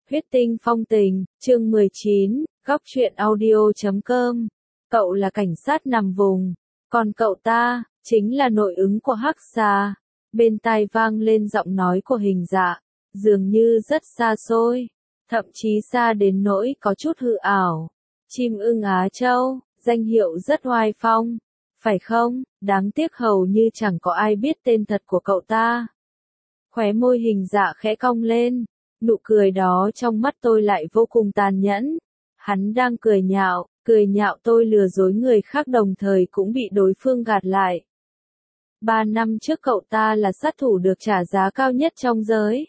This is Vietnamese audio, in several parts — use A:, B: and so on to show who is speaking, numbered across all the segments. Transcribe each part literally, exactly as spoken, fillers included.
A: Huyết tinh phong tình, chương mười chín, góc truyện audio chấm com. Cậu là cảnh sát nằm vùng, còn cậu ta, chính là nội ứng của Hắc Xà. Bên tai vang lên giọng nói của Hình Dạ, dường như rất xa xôi, thậm chí xa đến nỗi có chút hư ảo. Chim ưng Á Châu, danh hiệu rất oai phong, phải không? Đáng tiếc hầu như chẳng có ai biết tên thật của cậu ta. Khóe môi Hình Dạ khẽ cong lên. Nụ cười đó trong mắt tôi lại vô cùng tàn nhẫn. Hắn đang cười nhạo, cười nhạo tôi lừa dối người khác đồng thời cũng bị đối phương gạt lại. Ba năm trước cậu ta là sát thủ được trả giá cao nhất trong giới.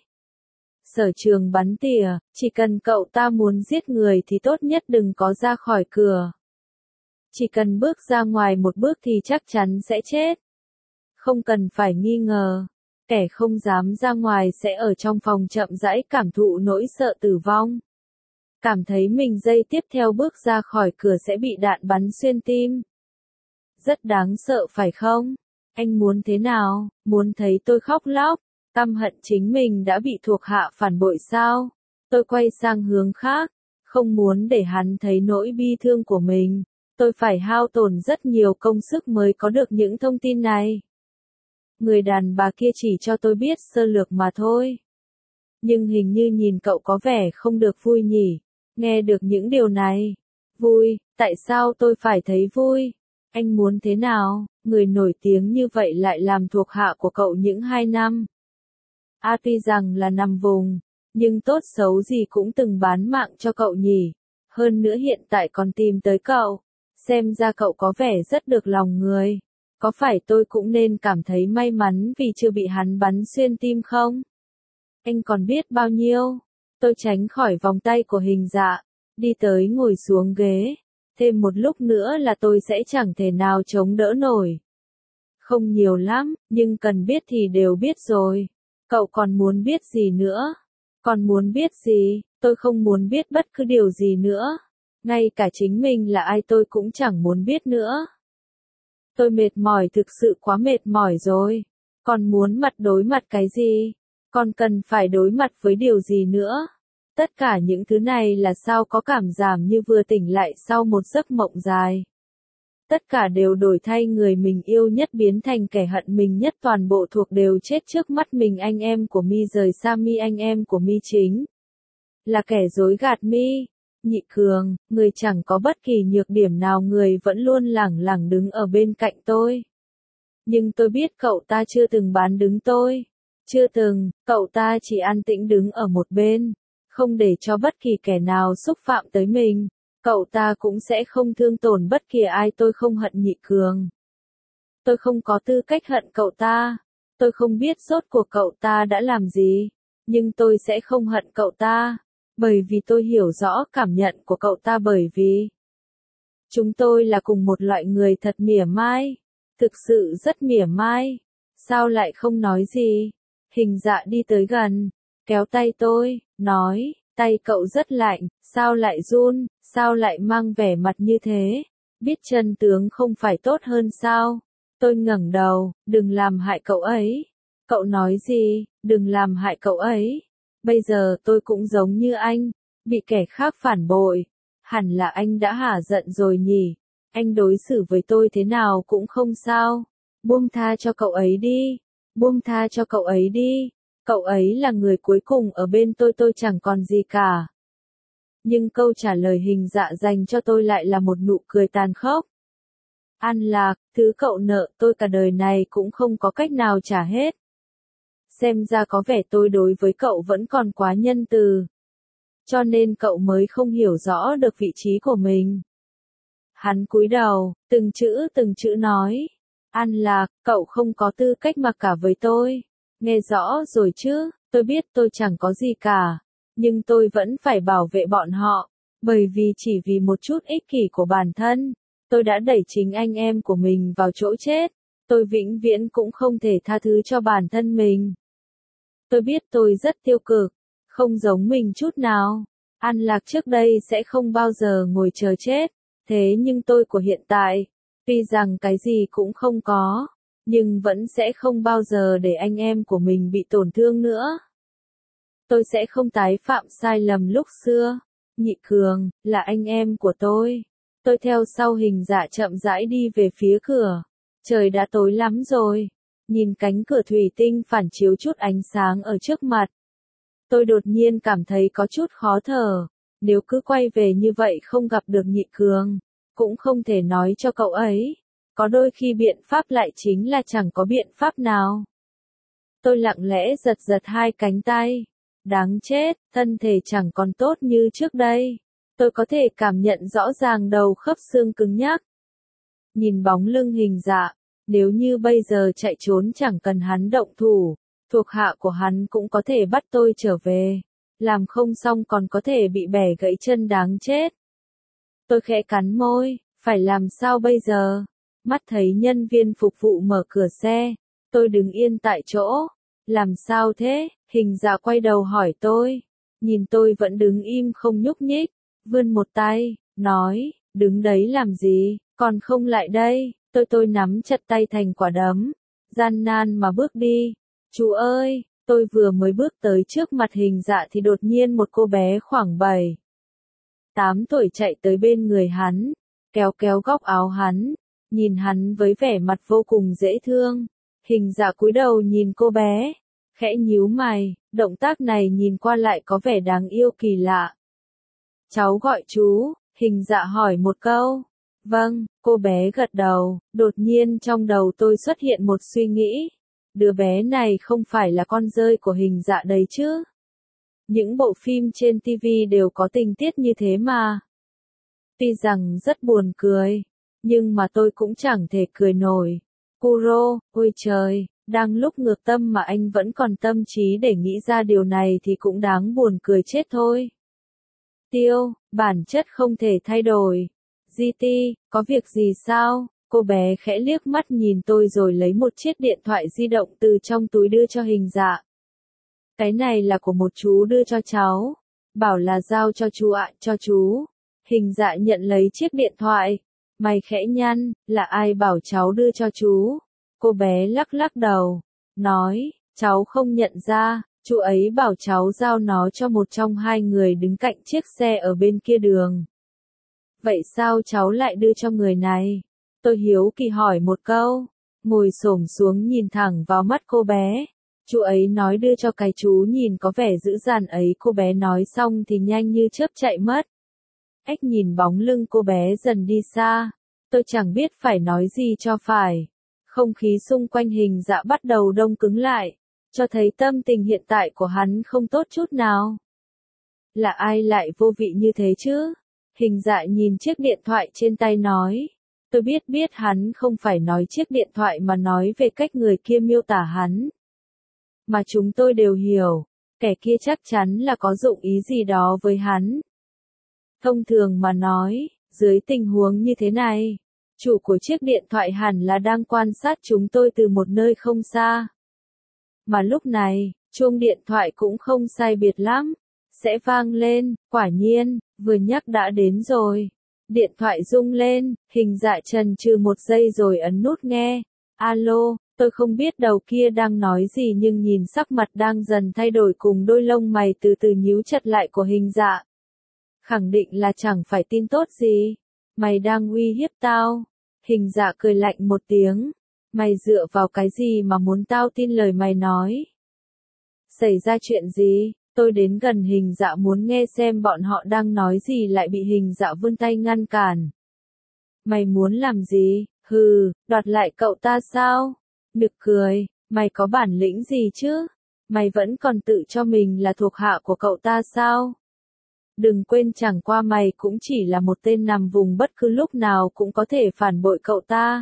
A: Sở trường bắn tỉa, chỉ cần cậu ta muốn giết người thì tốt nhất đừng có ra khỏi cửa. Chỉ cần bước ra ngoài một bước thì chắc chắn sẽ chết. Không cần phải nghi ngờ. Kẻ không dám ra ngoài sẽ ở trong phòng chậm rãi cảm thụ nỗi sợ tử vong. Cảm thấy mình giây tiếp theo bước ra khỏi cửa sẽ bị đạn bắn xuyên tim. Rất đáng sợ phải không? Anh muốn thế nào? Muốn thấy tôi khóc lóc, căm hận chính mình đã bị thuộc hạ phản bội sao? Tôi quay sang hướng khác, không muốn để hắn thấy nỗi bi thương của mình. Tôi phải hao tổn rất nhiều công sức mới có được những thông tin này. Người đàn bà kia chỉ cho tôi biết sơ lược mà thôi. Nhưng hình như nhìn cậu có vẻ không được vui nhỉ, nghe được những điều này. Vui, tại sao tôi phải thấy vui? Anh muốn thế nào? Người nổi tiếng như vậy lại làm thuộc hạ của cậu những hai năm. À tuy rằng là nằm vùng, nhưng tốt xấu gì cũng từng bán mạng cho cậu nhỉ. Hơn nữa hiện tại còn tìm tới cậu. Xem ra cậu có vẻ rất được lòng người. Có phải tôi cũng nên cảm thấy may mắn vì chưa bị hắn bắn xuyên tim không? Anh còn biết bao nhiêu? Tôi tránh khỏi vòng tay của Hình Dạ, đi tới ngồi xuống ghế. Thêm một lúc nữa là tôi sẽ chẳng thể nào chống đỡ nổi. Không nhiều lắm, nhưng cần biết thì đều biết rồi. Cậu còn muốn biết gì nữa? Còn muốn biết gì? Tôi không muốn biết bất cứ điều gì nữa. Ngay cả chính mình là ai tôi cũng chẳng muốn biết nữa. Tôi mệt mỏi, thực sự quá mệt mỏi rồi. Còn muốn mặt đối mặt cái gì? Còn cần phải đối mặt với điều gì nữa? Tất cả những thứ này là sao có cảm giảm như vừa tỉnh lại sau một giấc mộng dài. Tất cả đều đổi thay người mình yêu nhất biến thành kẻ hận mình nhất, toàn bộ thuộc đều chết trước mắt mình. Anh em của Mi rời xa Mi, anh em của Mi chính là kẻ dối gạt Mi. Nhị Cường, người chẳng có bất kỳ nhược điểm nào, người vẫn luôn lẳng lẳng đứng ở bên cạnh tôi. Nhưng tôi biết cậu ta chưa từng bán đứng tôi. Chưa từng, cậu ta chỉ an tĩnh đứng ở một bên, không để cho bất kỳ kẻ nào xúc phạm tới mình. Cậu ta cũng sẽ không thương tổn bất kỳ ai. Tôi không hận Nhị Cường. Tôi không có tư cách hận cậu ta. Tôi không biết rốt cuộc cậu ta đã làm gì. Nhưng tôi sẽ không hận cậu ta. Bởi vì tôi hiểu rõ cảm nhận của cậu ta, bởi vì chúng tôi là cùng một loại người thật mỉa mai. Thực sự rất mỉa mai. Sao lại không nói gì? Hình Dạ đi tới gần, kéo tay tôi, nói, tay cậu rất lạnh, sao lại run, sao lại mang vẻ mặt như thế? Biết chân tướng không phải tốt hơn sao? Tôi ngẩng đầu, đừng làm hại cậu ấy. Cậu nói gì? Đừng làm hại cậu ấy. Bây giờ tôi cũng giống như anh, bị kẻ khác phản bội. Hẳn là anh đã hả giận rồi nhỉ? Anh đối xử với tôi thế nào cũng không sao. Buông tha cho cậu ấy đi. Buông tha cho cậu ấy đi. Cậu ấy là người cuối cùng ở bên tôi, tôi chẳng còn gì cả. Nhưng câu trả lời Hình Dạ dành cho tôi lại là một nụ cười tàn khốc. An Lạc, thứ cậu nợ tôi cả đời này cũng không có cách nào trả hết. Xem ra có vẻ tôi đối với cậu vẫn còn quá nhân từ. Cho nên cậu mới không hiểu rõ được vị trí của mình. Hắn cúi đầu, từng chữ từng chữ nói. An Lạc, cậu không có tư cách mặc cả với tôi. Nghe rõ rồi chứ, tôi biết tôi chẳng có gì cả. Nhưng tôi vẫn phải bảo vệ bọn họ. Bởi vì chỉ vì một chút ích kỷ của bản thân, tôi đã đẩy chính anh em của mình vào chỗ chết. Tôi vĩnh viễn cũng không thể tha thứ cho bản thân mình. Tôi biết tôi rất tiêu cực, không giống mình chút nào. An Lạc trước đây sẽ không bao giờ ngồi chờ chết. Thế nhưng tôi của hiện tại, tuy rằng cái gì cũng không có, nhưng vẫn sẽ không bao giờ để anh em của mình bị tổn thương nữa. Tôi sẽ không tái phạm sai lầm lúc xưa. Nhị Cường, là anh em của tôi. Tôi theo sau Hình Dạ chậm rãi đi về phía cửa. Trời đã tối lắm rồi. Nhìn cánh cửa thủy tinh phản chiếu chút ánh sáng ở trước mặt. Tôi đột nhiên cảm thấy có chút khó thở. Nếu cứ quay về như vậy không gặp được Nhị Cường, cũng không thể nói cho cậu ấy. Có đôi khi biện pháp lại chính là chẳng có biện pháp nào. Tôi lặng lẽ giật giật hai cánh tay. Đáng chết, thân thể chẳng còn tốt như trước đây. Tôi có thể cảm nhận rõ ràng đầu khớp xương cứng nhắc. Nhìn bóng lưng Hình Dạ, nếu như bây giờ chạy trốn chẳng cần hắn động thủ, thuộc hạ của hắn cũng có thể bắt tôi trở về. Làm không xong còn có thể bị bẻ gãy chân đáng chết. Tôi khẽ cắn môi, phải làm sao bây giờ? Mắt thấy nhân viên phục vụ mở cửa xe, tôi đứng yên tại chỗ. Làm sao thế? Hình Dạ quay đầu hỏi tôi. Nhìn tôi vẫn đứng im không nhúc nhích, vươn một tay, nói, đứng đấy làm gì, còn không lại đây. Tôi tôi nắm chặt tay thành quả đấm, gian nan mà bước đi. Chú ơi, tôi vừa mới bước tới trước mặt Hình Dạ thì đột nhiên một cô bé khoảng bảy, tám tuổi chạy tới bên người hắn, kéo kéo góc áo hắn, nhìn hắn với vẻ mặt vô cùng dễ thương. Hình Dạ cúi đầu nhìn cô bé, khẽ nhíu mày, động tác này nhìn qua lại có vẻ đáng yêu kỳ lạ. Cháu gọi chú, Hình Dạ hỏi một câu. Vâng, cô bé gật đầu, đột nhiên trong đầu tôi xuất hiện một suy nghĩ. Đứa bé này không phải là con dơi của Hình Dạ đấy chứ? Những bộ phim trên ti vi đều có tình tiết như thế mà. Tuy rằng rất buồn cười, nhưng mà tôi cũng chẳng thể cười nổi. Kuro, ôi trời, đang lúc ngược tâm mà anh vẫn còn tâm trí để nghĩ ra điều này thì cũng đáng buồn cười chết thôi. Tiêu, bản chất không thể thay đổi. giê tê, có việc gì sao? Cô bé khẽ liếc mắt nhìn tôi rồi lấy một chiếc điện thoại di động từ trong túi đưa cho Hình Dạ. Cái này là của một chú đưa cho cháu. Bảo là giao cho chú ạ, cho chú. Hình Dạ nhận lấy chiếc điện thoại. Mày khẽ nhăn, là ai bảo cháu đưa cho chú? Cô bé lắc lắc đầu, nói, cháu không nhận ra, chú ấy bảo cháu giao nó cho một trong hai người đứng cạnh chiếc xe ở bên kia đường. Vậy sao cháu lại đưa cho người này? Tôi hiếu kỳ hỏi một câu, ngồi xổm xuống nhìn thẳng vào mắt cô bé. Chú ấy nói đưa cho cái chú nhìn có vẻ dữ dằn ấy. Cô bé nói xong thì nhanh như chớp chạy mất. Ếch nhìn bóng lưng cô bé dần đi xa. Tôi chẳng biết phải nói gì cho phải. Không khí xung quanh Hình Dạ bắt đầu đông cứng lại, cho thấy tâm tình hiện tại của hắn không tốt chút nào. Là ai lại vô vị như thế chứ? Hình Dạ nhìn chiếc điện thoại trên tay nói. Tôi biết biết hắn không phải nói chiếc điện thoại mà nói về cách người kia miêu tả hắn. Mà chúng tôi đều hiểu, kẻ kia chắc chắn là có dụng ý gì đó với hắn. Thông thường mà nói, dưới tình huống như thế này, chủ của chiếc điện thoại hẳn là đang quan sát chúng tôi từ một nơi không xa. Mà lúc này, chuông điện thoại cũng không sai biệt lắm, sẽ vang lên, quả nhiên, vừa nhắc đã đến rồi. Điện thoại rung lên, Hình Dạ chần chừ một giây rồi ấn nút nghe. Alo, tôi không biết đầu kia đang nói gì nhưng nhìn sắc mặt đang dần thay đổi cùng đôi lông mày từ từ nhíu chặt lại của Hình Dạ. Khẳng định là chẳng phải tin tốt gì. Mày đang uy hiếp tao. Hình Dạ cười lạnh một tiếng. Mày dựa vào cái gì mà muốn tao tin lời mày nói? Xảy ra chuyện gì? Tôi đến gần Hình Dạ muốn nghe xem bọn họ đang nói gì lại bị Hình Dạ vươn tay ngăn cản. Mày muốn làm gì? Hừ, đoạt lại cậu ta sao? Nực cười, mày có bản lĩnh gì chứ? Mày vẫn còn tự cho mình là thuộc hạ của cậu ta sao? Đừng quên chẳng qua mày cũng chỉ là một tên nằm vùng bất cứ lúc nào cũng có thể phản bội cậu ta.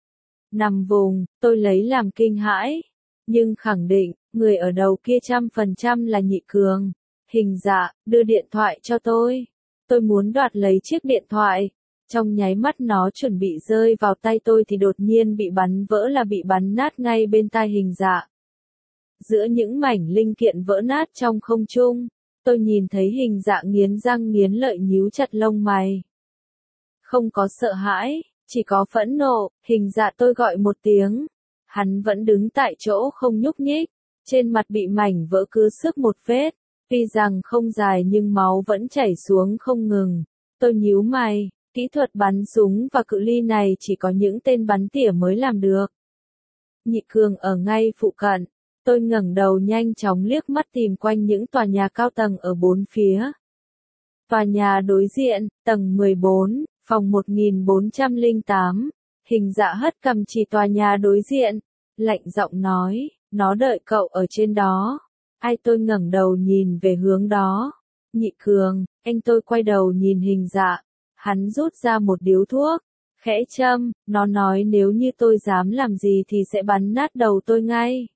A: Nằm vùng, tôi lấy làm kinh hãi. Nhưng khẳng định, người ở đầu kia trăm phần trăm là Nhị Cường. Hình Dạ, đưa điện thoại cho tôi. Tôi muốn đoạt lấy chiếc điện thoại. Trong nháy mắt nó chuẩn bị rơi vào tay tôi thì đột nhiên bị bắn vỡ là bị bắn nát ngay bên tai Hình Dạ. Giữa những mảnh linh kiện vỡ nát trong không trung, tôi nhìn thấy Hình Dạ nghiến răng nghiến lợi nhíu chặt lông mày. Không có sợ hãi, chỉ có phẫn nộ. Hình Dạ, tôi gọi một tiếng. Hắn vẫn đứng tại chỗ không nhúc nhích, trên mặt bị mảnh vỡ cứ xước một vết. Tuy rằng không dài nhưng máu vẫn chảy xuống không ngừng. Tôi nhíu mày, kỹ thuật bắn súng và cự ly này chỉ có những tên bắn tỉa mới làm được. Nhị Cường ở ngay phụ cận. Tôi ngẩng đầu nhanh chóng liếc mắt tìm quanh những tòa nhà cao tầng ở bốn phía. Tòa nhà đối diện, tầng mười bốn, phòng một nghìn bốn trăm lẻ tám. Hình Dạ hất cầm chỉ tòa nhà đối diện, lạnh giọng nói, nó đợi cậu ở trên đó. Ai tôi ngẩng đầu nhìn về hướng đó. Nhị Cường, anh tôi quay đầu nhìn Hình Dạ. Hắn rút ra một điếu thuốc, khẽ châm, nó nói nếu như tôi dám làm gì thì sẽ bắn nát đầu tôi ngay.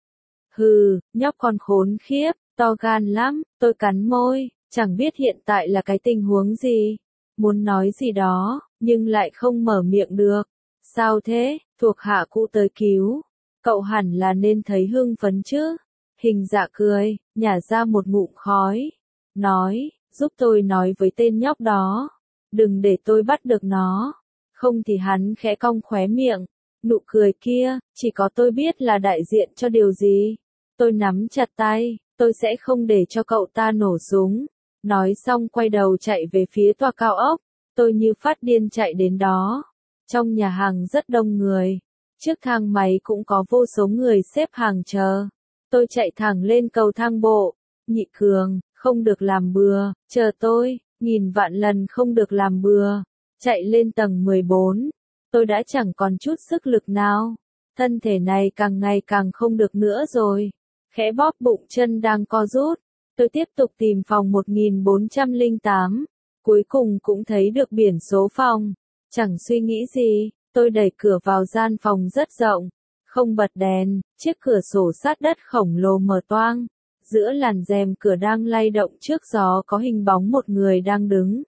A: Hừ, nhóc con khốn khiếp, to gan lắm, tôi cắn môi, chẳng biết hiện tại là cái tình huống gì. Muốn nói gì đó, nhưng lại không mở miệng được. Sao thế, thuộc hạ cũ tới cứu. Cậu hẳn là nên thấy hưng phấn chứ. Hình Dạ cười, nhả ra một ngụm khói. Nói, giúp tôi nói với tên nhóc đó. Đừng để tôi bắt được nó. Không thì hắn khẽ cong khóe miệng. Nụ cười kia, chỉ có tôi biết là đại diện cho điều gì. Tôi nắm chặt tay, tôi sẽ không để cho cậu ta nổ súng. Nói xong quay đầu chạy về phía tòa cao ốc. Tôi như phát điên chạy đến đó. Trong nhà hàng rất đông người. Trước thang máy cũng có vô số người xếp hàng chờ. Tôi chạy thẳng lên cầu thang bộ. Nhị Cường, không được làm bừa, chờ tôi, nghìn vạn lần không được làm bừa. Chạy lên tầng mười bốn. Tôi đã chẳng còn chút sức lực nào. Thân thể này càng ngày càng không được nữa rồi. Khẽ bóp bụng chân đang co rút. Tôi tiếp tục tìm phòng một nghìn bốn trăm lẻ tám. Cuối cùng cũng thấy được biển số phòng. Chẳng suy nghĩ gì, tôi đẩy cửa vào gian phòng rất rộng. Không bật đèn, chiếc cửa sổ sát đất khổng lồ mở toang. Giữa làn rèm cửa đang lay động trước gió có hình bóng một người đang đứng.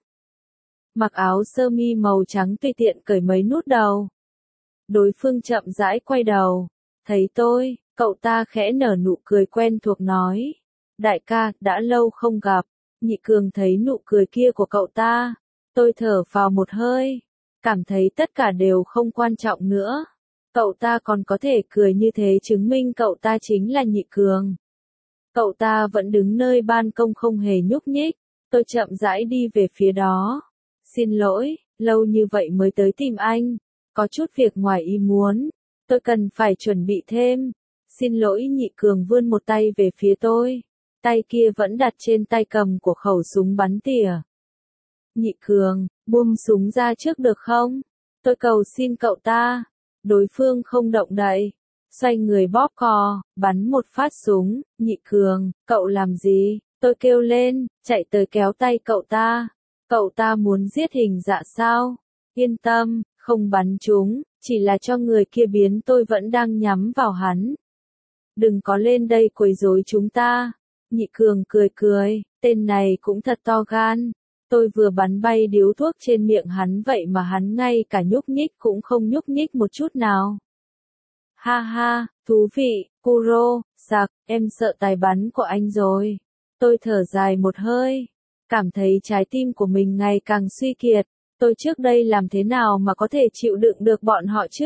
A: Mặc áo sơ mi màu trắng tùy tiện cởi mấy nút đầu. Đối phương chậm rãi quay đầu. Thấy tôi, cậu ta khẽ nở nụ cười quen thuộc nói. Đại ca, đã lâu không gặp. Nhị Cường thấy nụ cười kia của cậu ta. Tôi thở vào một hơi. Cảm thấy tất cả đều không quan trọng nữa. Cậu ta còn có thể cười như thế chứng minh cậu ta chính là Nhị Cường. Cậu ta vẫn đứng nơi ban công không hề nhúc nhích. Tôi chậm rãi đi về phía đó. Xin lỗi, lâu như vậy mới tới tìm anh. Có chút việc ngoài ý muốn. Tôi cần phải chuẩn bị thêm. Xin lỗi. Nhị Cường vươn một tay về phía tôi. Tay kia vẫn đặt trên tay cầm của khẩu súng bắn tỉa. Nhị Cường, buông súng ra trước được không? Tôi cầu xin cậu ta. Đối phương không động đậy. Xoay người bóp cò, bắn một phát súng. Nhị Cường, cậu làm gì? Tôi kêu lên, chạy tới kéo tay cậu ta. Cậu ta muốn giết Hình Dạ sao? Yên tâm, không bắn chúng, chỉ là cho người kia biến tôi vẫn đang nhắm vào hắn. Đừng có lên đây quấy rối chúng ta. Nhị Cường cười cười, tên này cũng thật to gan. Tôi vừa bắn bay điếu thuốc trên miệng hắn vậy mà hắn ngay cả nhúc nhích cũng không nhúc nhích một chút nào. Ha ha, thú vị, Kuro, sặc, em sợ tài bắn của anh rồi. Tôi thở dài một hơi, cảm thấy trái tim của mình ngày càng suy kiệt. Tôi trước đây làm thế nào mà có thể chịu đựng được bọn họ chứ?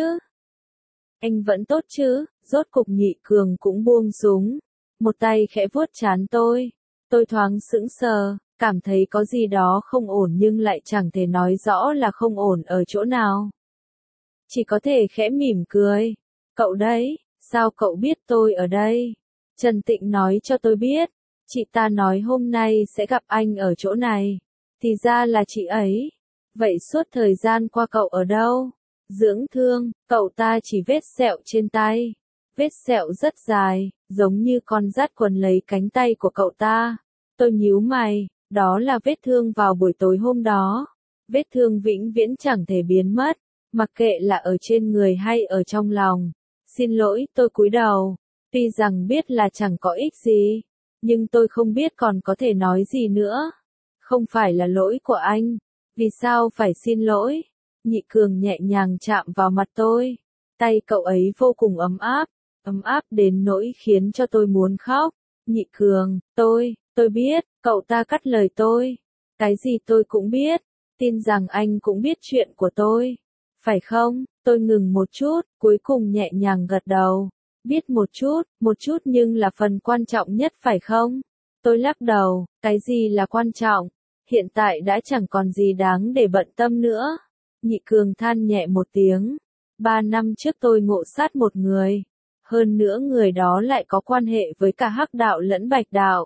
A: Anh vẫn tốt chứ? Rốt cục Nhị Cường cũng buông súng. Một tay khẽ vuốt trán tôi. Tôi thoáng sững sờ, cảm thấy có gì đó không ổn nhưng lại chẳng thể nói rõ là không ổn ở chỗ nào. Chỉ có thể khẽ mỉm cười. Cậu đấy, sao cậu biết tôi ở đây? Trần Tịnh nói cho tôi biết. Chị ta nói hôm nay sẽ gặp anh ở chỗ này. Thì ra là chị ấy. Vậy suốt thời gian qua cậu ở đâu? Dưỡng thương, cậu ta chỉ vết sẹo trên tay. Vết sẹo rất dài, giống như con dắt quần lấy cánh tay của cậu ta. Tôi nhíu mày, đó là vết thương vào buổi tối hôm đó. Vết thương vĩnh viễn chẳng thể biến mất, mặc kệ là ở trên người hay ở trong lòng. Xin lỗi, tôi cúi đầu. Tuy rằng biết là chẳng có ích gì, nhưng tôi không biết còn có thể nói gì nữa. Không phải là lỗi của anh. Vì sao phải xin lỗi? Nhị Cường nhẹ nhàng chạm vào mặt tôi. Tay cậu ấy vô cùng ấm áp. Ấm áp đến nỗi khiến cho tôi muốn khóc. Nhị Cường, tôi, tôi biết, cậu ta cắt lời tôi. Cái gì tôi cũng biết. Tin rằng anh cũng biết chuyện của tôi. Phải không? Tôi ngừng một chút, cuối cùng nhẹ nhàng gật đầu. Biết một chút, một chút nhưng là phần quan trọng nhất phải không? Tôi lắc đầu, cái gì là quan trọng? Hiện tại đã chẳng còn gì đáng để bận tâm nữa. Nhị Cường than nhẹ một tiếng. Ba năm trước tôi ngộ sát một người. Hơn nữa người đó lại có quan hệ với cả Hắc đạo lẫn Bạch đạo.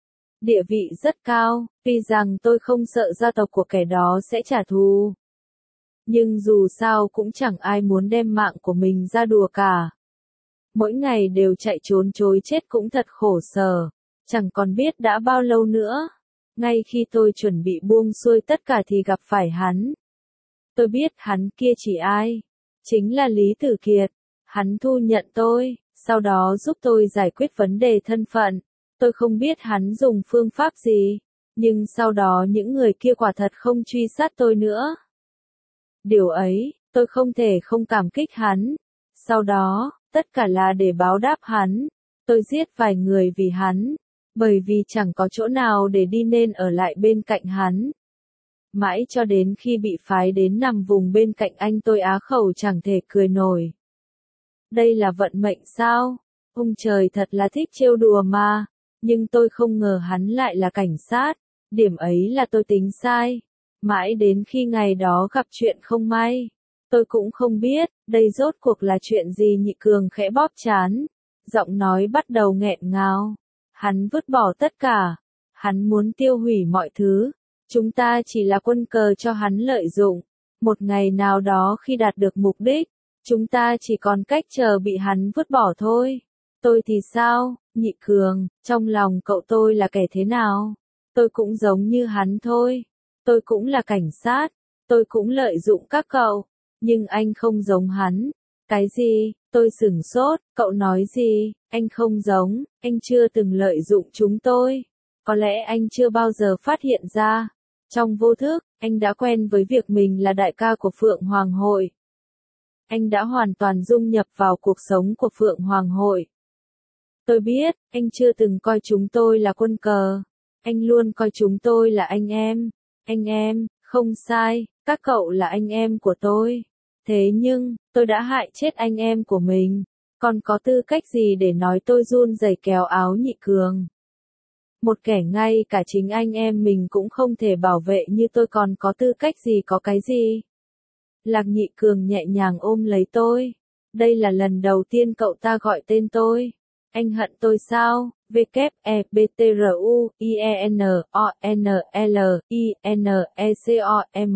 A: Địa vị rất cao, tuy rằng tôi không sợ gia tộc của kẻ đó sẽ trả thù. Nhưng dù sao cũng chẳng ai muốn đem mạng của mình ra đùa cả. Mỗi ngày đều chạy trốn chối chết cũng thật khổ sở, chẳng còn biết đã bao lâu nữa. Ngay khi tôi chuẩn bị buông xuôi tất cả thì gặp phải hắn. Tôi biết hắn kia chỉ ai. Chính là Lý Tử Kiệt. Hắn thu nhận tôi, sau đó giúp tôi giải quyết vấn đề thân phận. Tôi không biết hắn dùng phương pháp gì, nhưng sau đó những người kia quả thật không truy sát tôi nữa. Điều ấy, tôi không thể không cảm kích hắn. Sau đó, tất cả là để báo đáp hắn. Tôi giết vài người vì hắn, bởi vì chẳng có chỗ nào để đi nên ở lại bên cạnh hắn. Mãi cho đến khi bị phái đến nằm vùng bên cạnh anh tôi á khẩu chẳng thể cười nổi. Đây là vận mệnh sao? Ông trời thật là thích trêu đùa mà. Nhưng tôi không ngờ hắn lại là cảnh sát. Điểm ấy là tôi tính sai. Mãi đến khi ngày đó gặp chuyện không may. Tôi cũng không biết, đây rốt cuộc là chuyện gì. Nhị Cường khẽ bóp trán. Giọng nói bắt đầu nghẹn ngào. Hắn vứt bỏ tất cả. Hắn muốn tiêu hủy mọi thứ. Chúng ta chỉ là quân cờ cho hắn lợi dụng. Một ngày nào đó khi đạt được mục đích, chúng ta chỉ còn cách chờ bị hắn vứt bỏ thôi. Tôi thì sao, Nhị Cường, trong lòng cậu tôi là kẻ thế nào? Tôi cũng giống như hắn thôi. Tôi cũng là cảnh sát. Tôi cũng lợi dụng các cậu. Nhưng anh không giống hắn. Cái gì? Tôi sửng sốt. Cậu nói gì? Anh không giống. Anh chưa từng lợi dụng chúng tôi. Có lẽ anh chưa bao giờ phát hiện ra. Trong vô thức, anh đã quen với việc mình là đại ca của Phượng Hoàng Hội. Anh đã hoàn toàn dung nhập vào cuộc sống của Phượng Hoàng Hội. Tôi biết, anh chưa từng coi chúng tôi là quân cờ. Anh luôn coi chúng tôi là anh em. Anh em, không sai, các cậu là anh em của tôi. Thế nhưng, tôi đã hại chết anh em của mình. Còn có tư cách gì để nói tôi run rẩy kéo áo Nhị Cường? Một kẻ ngay cả chính anh em mình cũng không thể bảo vệ như tôi còn có tư cách gì có cái gì? Lạc Nhị Cường nhẹ nhàng ôm lấy tôi. Đây là lần đầu tiên cậu ta gọi tên tôi. Anh hận tôi sao? W E B T R U I E N O N L I N E C O M.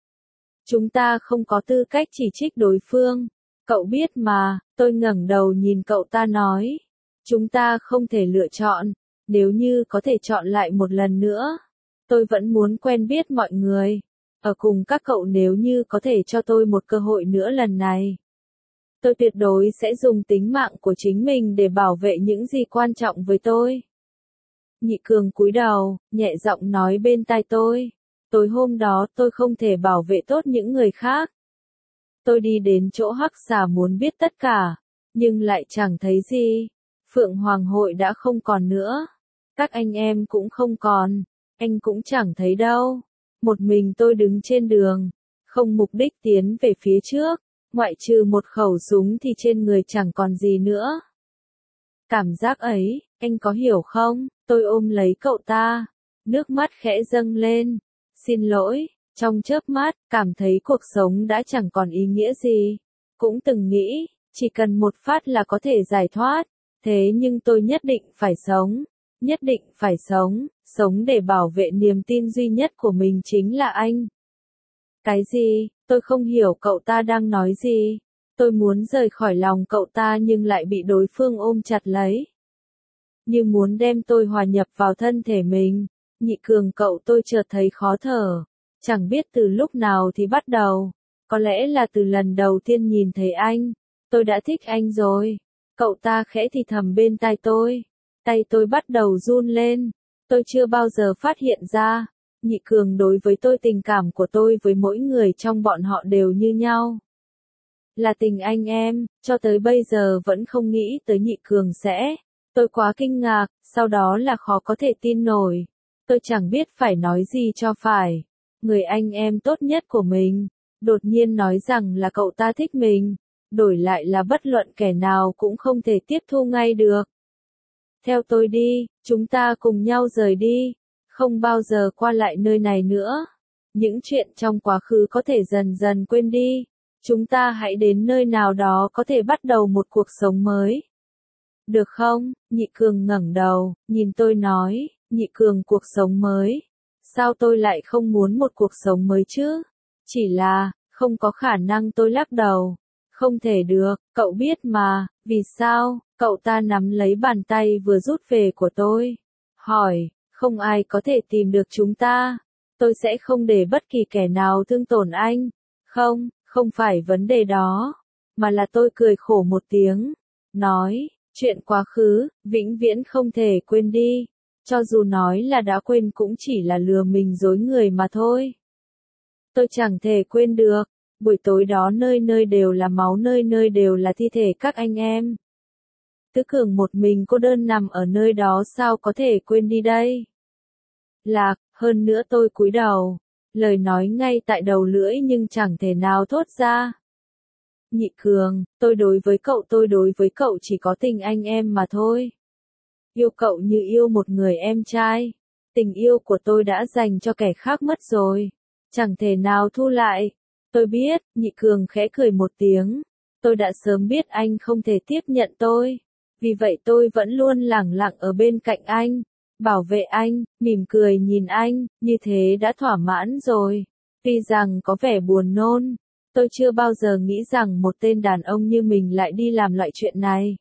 A: Chúng ta không có tư cách chỉ trích đối phương. Cậu biết mà, tôi ngẩng đầu nhìn cậu ta nói. Chúng ta không thể lựa chọn. Nếu như có thể chọn lại một lần nữa, tôi vẫn muốn quen biết mọi người. Ở cùng các cậu nếu như có thể cho tôi một cơ hội nữa lần này. Tôi tuyệt đối sẽ dùng tính mạng của chính mình để bảo vệ những gì quan trọng với tôi. Nhị Cường cúi đầu, nhẹ giọng nói bên tai tôi. Tối hôm đó tôi không thể bảo vệ tốt những người khác. Tôi đi đến chỗ Hắc Xà muốn biết tất cả, nhưng lại chẳng thấy gì. Phượng Hoàng Hội đã không còn nữa. Các anh em cũng không còn. Anh cũng chẳng thấy đâu. Một mình tôi đứng trên đường, không mục đích tiến về phía trước. Ngoại trừ một khẩu súng thì trên người chẳng còn gì nữa. Cảm giác ấy, anh có hiểu không? Tôi ôm lấy cậu ta. Nước mắt khẽ dâng lên. Xin lỗi, trong chớp mắt, cảm thấy cuộc sống đã chẳng còn ý nghĩa gì. Cũng từng nghĩ, chỉ cần một phát là có thể giải thoát. Thế nhưng tôi nhất định phải sống. Nhất định phải sống. Sống để bảo vệ niềm tin duy nhất của mình chính là anh. Cái gì? Tôi không hiểu cậu ta đang nói gì. Tôi muốn rời khỏi lòng cậu ta nhưng lại bị đối phương ôm chặt lấy. Như muốn đem tôi hòa nhập vào thân thể mình. Nhị Cường cậu tôi chợt thấy khó thở. Chẳng biết từ lúc nào thì bắt đầu. Có lẽ là từ lần đầu tiên nhìn thấy anh. Tôi đã thích anh rồi. Cậu ta khẽ thì thầm bên tai tôi. Tay tôi bắt đầu run lên. Tôi chưa bao giờ phát hiện ra. Nhị Cường đối với tôi tình cảm của tôi với mỗi người trong bọn họ đều như nhau. Là tình anh em, cho tới bây giờ vẫn không nghĩ tới Nhị Cường sẽ. Tôi quá kinh ngạc, sau đó là khó có thể tin nổi. Tôi chẳng biết phải nói gì cho phải. Người anh em tốt nhất của mình, đột nhiên nói rằng là cậu ta thích mình. Đổi lại là bất luận kẻ nào cũng không thể tiếp thu ngay được. theo tôi đi, chúng ta cùng nhau rời đi, không bao giờ qua lại nơi này nữa. Những chuyện trong quá khứ có thể dần dần quên đi, chúng ta hãy đến nơi nào đó có thể bắt đầu một cuộc sống mới. Được không? Nhị Cường ngẩng đầu, nhìn tôi nói, Nhị Cường, cuộc sống mới. Sao tôi lại không muốn một cuộc sống mới chứ? Chỉ là, không có khả năng, tôi lắc đầu. Không thể được, cậu biết mà, vì sao? Cậu ta nắm lấy bàn tay vừa rút về của tôi. Hỏi, không ai có thể tìm được chúng ta. Tôi sẽ không để bất kỳ kẻ nào thương tổn anh. Không, không phải vấn đề đó. Mà là tôi cười khổ một tiếng. Nói, chuyện quá khứ, vĩnh viễn không thể quên đi. Cho dù nói là đã quên cũng chỉ là lừa mình dối người mà thôi. Tôi chẳng thể quên được. Buổi tối đó nơi nơi đều là máu, nơi nơi đều là thi thể các anh em. Tứ Cường một mình cô đơn nằm ở nơi đó, sao có thể quên đi đây? Lạc, hơn nữa tôi cúi đầu. Lời nói ngay tại đầu lưỡi nhưng chẳng thể nào thốt ra. Nhị Cường, tôi đối với cậu, tôi đối với cậu chỉ có tình anh em mà thôi. Yêu cậu như yêu một người em trai. Tình yêu của tôi đã dành cho kẻ khác mất rồi. Chẳng thể nào thu lại. Tôi biết, Nhị Cường khẽ cười một tiếng. Tôi đã sớm biết anh không thể tiếp nhận tôi. Vì vậy tôi vẫn luôn lẳng lặng ở bên cạnh anh. Bảo vệ anh, mỉm cười nhìn anh, như thế đã thỏa mãn rồi. Tuy rằng có vẻ buồn nôn. Tôi chưa bao giờ nghĩ rằng một tên đàn ông như mình lại đi làm loại chuyện này.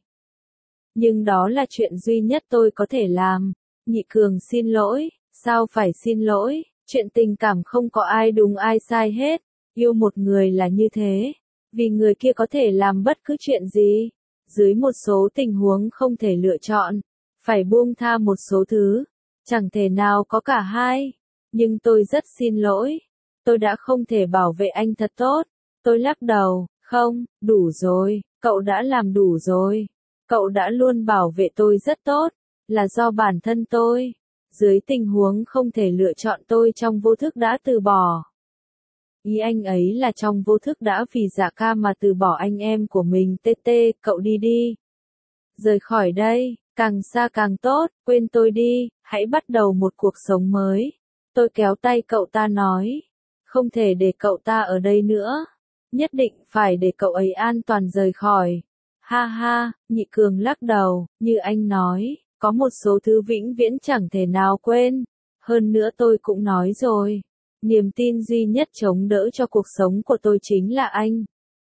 A: Nhưng đó là chuyện duy nhất tôi có thể làm. Nhị Cường xin lỗi, sao phải xin lỗi, chuyện tình cảm không có ai đúng ai sai hết. Yêu một người là như thế, vì người kia có thể làm bất cứ chuyện gì. Dưới một số tình huống không thể lựa chọn, phải buông tha một số thứ, chẳng thể nào có cả hai. Nhưng tôi rất xin lỗi, tôi đã không thể bảo vệ anh thật tốt. Tôi lắc đầu, không, đủ rồi, cậu đã làm đủ rồi. Cậu đã luôn bảo vệ tôi rất tốt, là do bản thân tôi. Dưới tình huống không thể lựa chọn, tôi trong vô thức đã từ bỏ. Ý anh ấy là trong vô thức đã vì Dạ Ca mà từ bỏ anh em của mình. Tê tê, cậu đi đi. Rời khỏi đây, càng xa càng tốt, quên tôi đi, hãy bắt đầu một cuộc sống mới. Tôi kéo tay cậu ta nói, không thể để cậu ta ở đây nữa. Nhất định phải để cậu ấy an toàn rời khỏi. Ha ha, Nhị Cường lắc đầu, như anh nói, có một số thứ vĩnh viễn chẳng thể nào quên. Hơn nữa tôi cũng nói rồi. Niềm tin duy nhất chống đỡ cho cuộc sống của tôi chính là anh.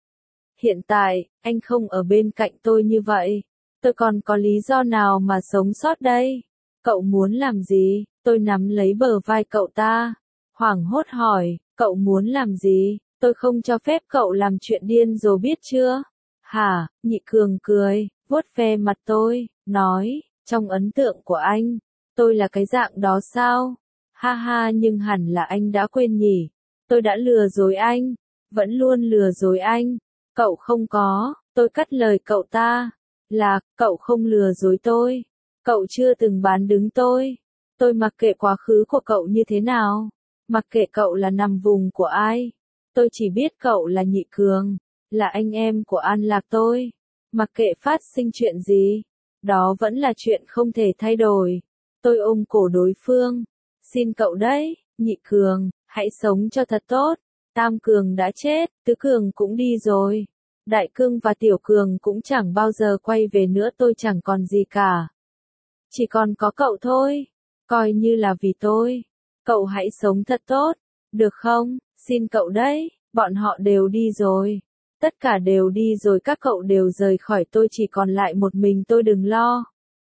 A: Hiện tại, anh không ở bên cạnh tôi như vậy. Tôi còn có lý do nào mà sống sót đây? Cậu muốn làm gì? Tôi nắm lấy bờ vai cậu ta. Hoảng hốt hỏi, cậu muốn làm gì? Tôi không cho phép cậu làm chuyện điên rồ biết chưa? Hả? Nhị Cường cười, vuốt ve mặt tôi, nói, trong ấn tượng của anh, tôi là cái dạng đó sao? Ha ha, nhưng hẳn là anh đã quên nhỉ. Tôi đã lừa dối anh, vẫn luôn lừa dối anh. Cậu không có, tôi cắt lời cậu ta. Là, cậu không lừa dối tôi. Cậu chưa từng bán đứng tôi. Tôi mặc kệ quá khứ của cậu như thế nào. Mặc kệ cậu là nằm vùng của ai. Tôi chỉ biết cậu là Nhị Cường, là anh em của An Lạc tôi. Mặc kệ phát sinh chuyện gì, đó vẫn là chuyện không thể thay đổi. Tôi ôm cổ đối phương. Xin cậu đấy, Nhị Cường, hãy sống cho thật tốt. Tam Cường đã chết, Tứ Cường cũng đi rồi. Đại Cương và Tiểu Cường cũng chẳng bao giờ quay về nữa, tôi chẳng còn gì cả. Chỉ còn có cậu thôi, coi như là vì tôi. Cậu hãy sống thật tốt, được không? Xin cậu đấy, bọn họ đều đi rồi. Tất cả đều đi rồi, các cậu đều rời khỏi, tôi chỉ còn lại một mình tôi, đừng lo.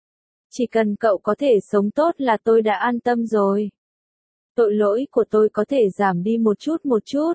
A: Chỉ cần cậu có thể sống tốt là tôi đã an tâm rồi. Tội lỗi của tôi có thể giảm đi một chút một chút.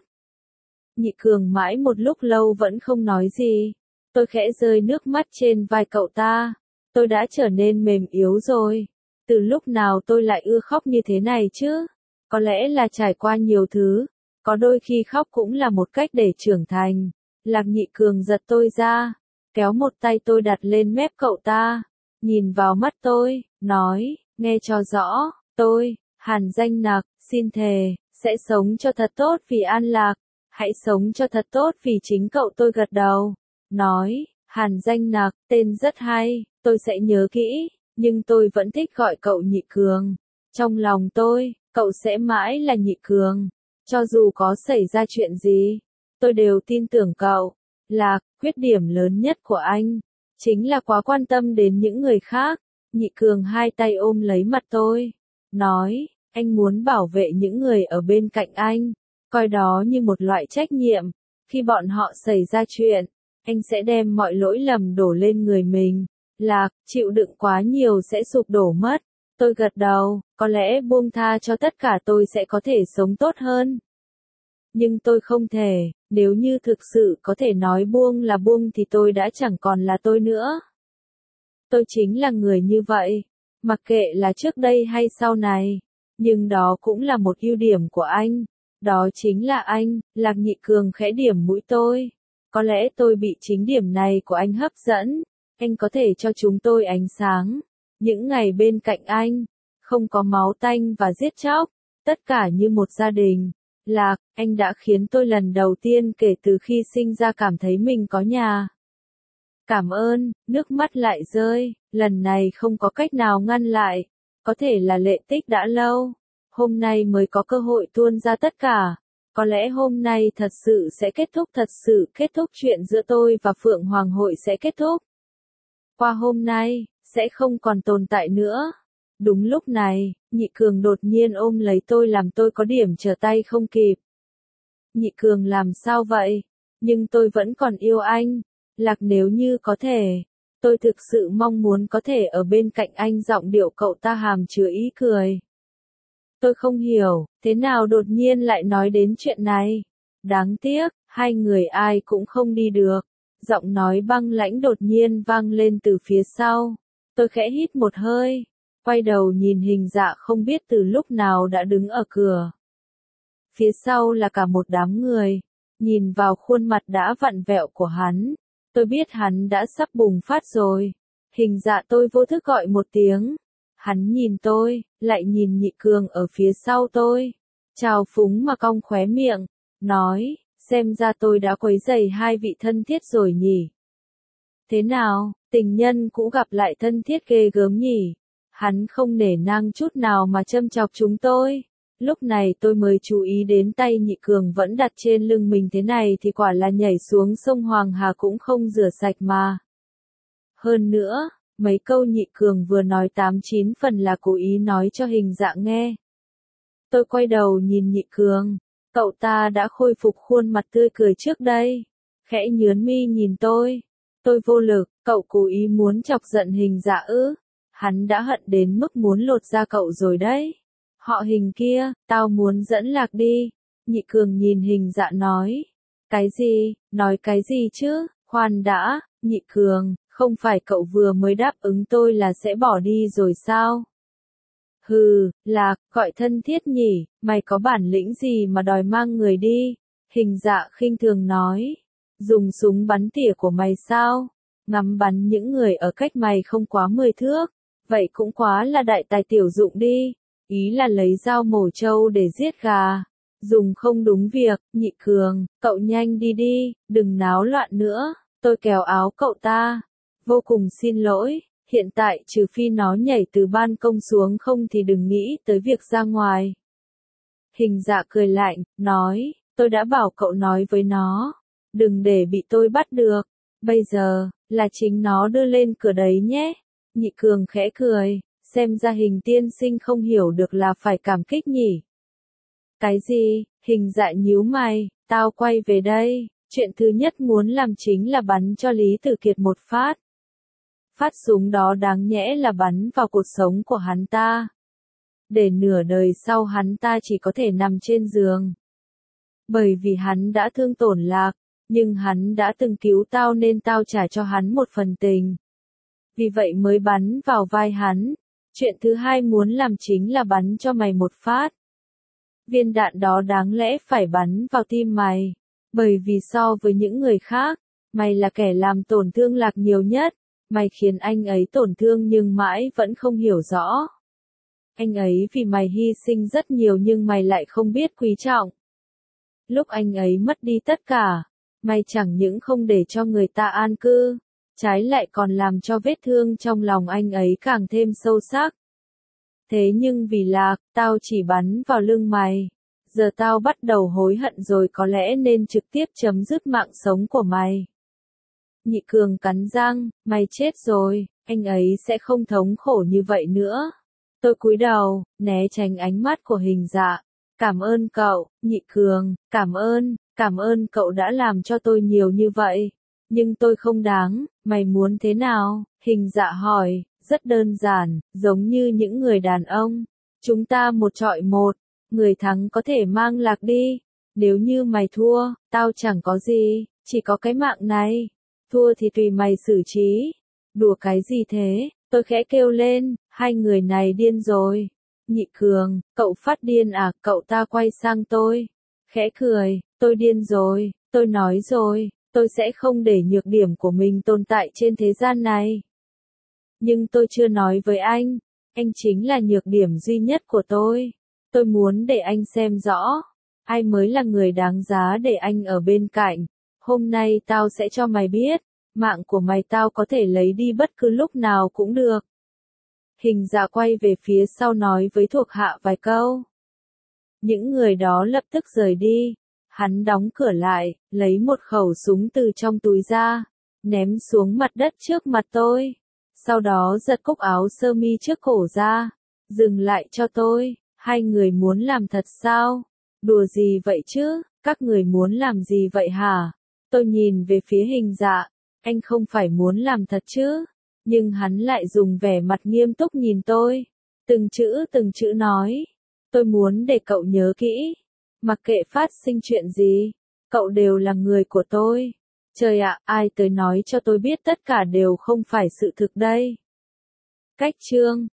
A: Nhị Cường mãi một lúc lâu vẫn không nói gì. Tôi khẽ rơi nước mắt trên vai cậu ta. Tôi đã trở nên mềm yếu rồi. Từ lúc nào tôi lại ưa khóc như thế này chứ? Có lẽ là trải qua nhiều thứ. Có đôi khi khóc cũng là một cách để trưởng thành. Lạc Nhị Cường giật tôi ra, kéo một tay tôi đặt lên mép cậu ta, nhìn vào mắt tôi, nói, nghe cho rõ, tôi, Hàn Danh Nặc, xin thề, sẽ sống cho thật tốt vì An Lạc, hãy sống cho thật tốt vì chính cậu. Tôi gật đầu, nói, Hàn Danh Nặc, tên rất hay, tôi sẽ nhớ kỹ, nhưng tôi vẫn thích gọi cậu Nhị Cường. Trong lòng tôi, cậu sẽ mãi là Nhị Cường. Cho dù có xảy ra chuyện gì, tôi đều tin tưởng cậu. Lạc, khuyết điểm lớn nhất của anh, chính là quá quan tâm đến những người khác. Nhị Cường hai tay ôm lấy mặt tôi, nói, anh muốn bảo vệ những người ở bên cạnh anh, coi đó như một loại trách nhiệm. Khi bọn họ xảy ra chuyện, anh sẽ đem mọi lỗi lầm đổ lên người mình. Lạc, chịu đựng quá nhiều sẽ sụp đổ mất. Tôi gật đầu, có lẽ buông tha cho tất cả tôi sẽ có thể sống tốt hơn. Nhưng tôi không thể, nếu như thực sự có thể nói buông là buông thì tôi đã chẳng còn là tôi nữa. Tôi chính là người như vậy, mặc kệ là trước đây hay sau này, nhưng đó cũng là một ưu điểm của anh. Đó chính là anh. Lạc Nhị Cường khẽ điểm mũi tôi. Có lẽ tôi bị chính điểm này của anh hấp dẫn. Anh có thể cho chúng tôi ánh sáng. Những ngày bên cạnh anh, không có máu tanh và giết chóc, tất cả như một gia đình. Lạc, anh đã khiến tôi lần đầu tiên kể từ khi sinh ra cảm thấy mình có nhà. Cảm ơn, nước mắt lại rơi, lần này không có cách nào ngăn lại. Có thể là lệ tích đã lâu. Hôm nay mới có cơ hội tuôn ra tất cả. Có lẽ hôm nay thật sự sẽ kết thúc, thật sự kết thúc chuyện giữa tôi và Phượng Hoàng hội sẽ kết thúc. Qua hôm nay, sẽ không còn tồn tại nữa. Đúng lúc này, Nhị Cường đột nhiên ôm lấy tôi làm tôi có điểm trở tay không kịp. Nhị Cường làm sao vậy? Nhưng tôi vẫn còn yêu anh. Lạc, nếu như có thể, tôi thực sự mong muốn có thể ở bên cạnh anh. Giọng điệu cậu ta hàm chứa ý cười. Tôi không hiểu, thế nào đột nhiên lại nói đến chuyện này. Đáng tiếc, hai người ai cũng không đi được. Giọng nói băng lãnh đột nhiên vang lên từ phía sau. Tôi khẽ hít một hơi, quay đầu nhìn Hình Dạ không biết từ lúc nào đã đứng ở cửa. Phía sau là cả một đám người. Nhìn vào khuôn mặt đã vặn vẹo của hắn, tôi biết hắn đã sắp bùng phát rồi. Hình Dạ, tôi vô thức gọi một tiếng. Hắn nhìn tôi, lại nhìn Nhị Cường ở phía sau tôi. Trào phúng mà cong khóe miệng, nói, xem ra tôi đã quấy rầy hai vị thân thiết rồi nhỉ. Thế nào, tình nhân cũ gặp lại thân thiết ghê gớm nhỉ. Hắn không nể nang chút nào mà châm chọc chúng tôi. Lúc này tôi mới chú ý đến tay Nhị Cường vẫn đặt trên lưng mình thế này thì quả là nhảy xuống sông Hoàng Hà cũng không rửa sạch mà. Hơn nữa, mấy câu Nhị Cường vừa nói tám chín phần là cố ý nói cho Hình Dạ nghe. Tôi quay đầu nhìn Nhị Cường, cậu ta đã khôi phục khuôn mặt tươi cười trước đây, khẽ nhướng mi nhìn tôi. Tôi vô lực, cậu cố ý muốn chọc giận Hình Dạ ư? Hắn đã hận đến mức muốn lột da cậu rồi đấy. Họ Hình kia, tao muốn dẫn Lạc đi. Nhị Cường nhìn Hình Dạ nói. Cái gì, nói cái gì chứ, khoan đã, Nhị Cường, không phải cậu vừa mới đáp ứng tôi là sẽ bỏ đi rồi sao? Hừ, Lạc, gọi thân thiết nhỉ, mày có bản lĩnh gì mà đòi mang người đi? Hình Dạ khinh thường nói. Dùng súng bắn tỉa của mày sao? Ngắm bắn những người ở cách mày không quá mười thước. Vậy cũng quá là đại tài tiểu dụng đi. Ý là lấy dao mổ trâu để giết gà. Dùng không đúng việc. Nhị Cường, cậu nhanh đi đi, đừng náo loạn nữa. Tôi kéo áo cậu ta. Vô cùng xin lỗi, hiện tại trừ phi nó nhảy từ ban công xuống không thì đừng nghĩ tới việc ra ngoài. Hình Dạ cười lạnh, nói, tôi đã bảo cậu nói với nó, đừng để bị tôi bắt được. Bây giờ, là chính nó đưa lên cửa đấy nhé. Nhị Cường khẽ cười, xem ra Hình tiên sinh không hiểu được là phải cảm kích nhỉ. Cái gì? Hình Dạ nhíu mày, tao quay về đây, chuyện thứ nhất muốn làm chính là bắn cho Lý Tử Kiệt một phát. Phát súng đó đáng nhẽ là bắn vào cuộc sống của hắn ta. Để nửa đời sau hắn ta chỉ có thể nằm trên giường. Bởi vì hắn đã thương tổn Lạc, nhưng hắn đã từng cứu tao nên tao trả cho hắn một phần tình. Vì vậy mới bắn vào vai hắn. Chuyện thứ hai muốn làm chính là bắn cho mày một phát. Viên đạn đó đáng lẽ phải bắn vào tim mày. Bởi vì so với những người khác, mày là kẻ làm tổn thương Lạc nhiều nhất. Mày khiến anh ấy tổn thương nhưng mãi vẫn không hiểu rõ. Anh ấy vì mày hy sinh rất nhiều nhưng mày lại không biết quý trọng. Lúc anh ấy mất đi tất cả, mày chẳng những không để cho người ta an cư, trái lại còn làm cho vết thương trong lòng anh ấy càng thêm sâu sắc. Thế nhưng vì Lạc, tao chỉ bắn vào lưng mày. Giờ tao bắt đầu hối hận rồi, có lẽ nên trực tiếp chấm dứt mạng sống của mày. Nhị Cường cắn răng, mày chết rồi, anh ấy sẽ không thống khổ như vậy nữa. Tôi cúi đầu, né tránh ánh mắt của Hình Dạ. Cảm ơn cậu, Nhị Cường, cảm ơn, cảm ơn cậu đã làm cho tôi nhiều như vậy. Nhưng tôi không đáng, mày muốn thế nào? Hình Dạ hỏi, rất đơn giản, giống như những người đàn ông. Chúng ta một trọi một, người thắng có thể mang Lạc đi. Nếu như mày thua, tao chẳng có gì, chỉ có cái mạng này. Thua thì tùy mày xử trí. Đùa cái gì thế? Tôi khẽ kêu lên, hai người này điên rồi. Nhị Cường, cậu phát điên à? Cậu ta quay sang tôi. Khẽ cười, tôi điên rồi, tôi nói rồi, tôi sẽ không để nhược điểm của mình tồn tại trên thế gian này. Nhưng tôi chưa nói với anh, anh chính là nhược điểm duy nhất của tôi. Tôi muốn để anh xem rõ, ai mới là người đáng giá để anh ở bên cạnh. Hôm nay tao sẽ cho mày biết, mạng của mày tao có thể lấy đi bất cứ lúc nào cũng được. Hình Dạ quay về phía sau nói với thuộc hạ vài câu. Những người đó lập tức rời đi. Hắn đóng cửa lại, lấy một khẩu súng từ trong túi ra, ném xuống mặt đất trước mặt tôi. Sau đó giật cúc áo sơ mi trước cổ ra. Dừng lại cho tôi, hai người muốn làm thật sao? Đùa gì vậy chứ, các người muốn làm gì vậy hả? Tôi nhìn về phía Hình Dạ, anh không phải muốn làm thật chứ? Nhưng hắn lại dùng vẻ mặt nghiêm túc nhìn tôi. Từng chữ từng chữ nói. Tôi muốn để cậu nhớ kỹ. Mặc kệ phát sinh chuyện gì, cậu đều là người của tôi. Trời ạ, ai tới nói cho tôi biết tất cả đều không phải sự thực đây. Cách chương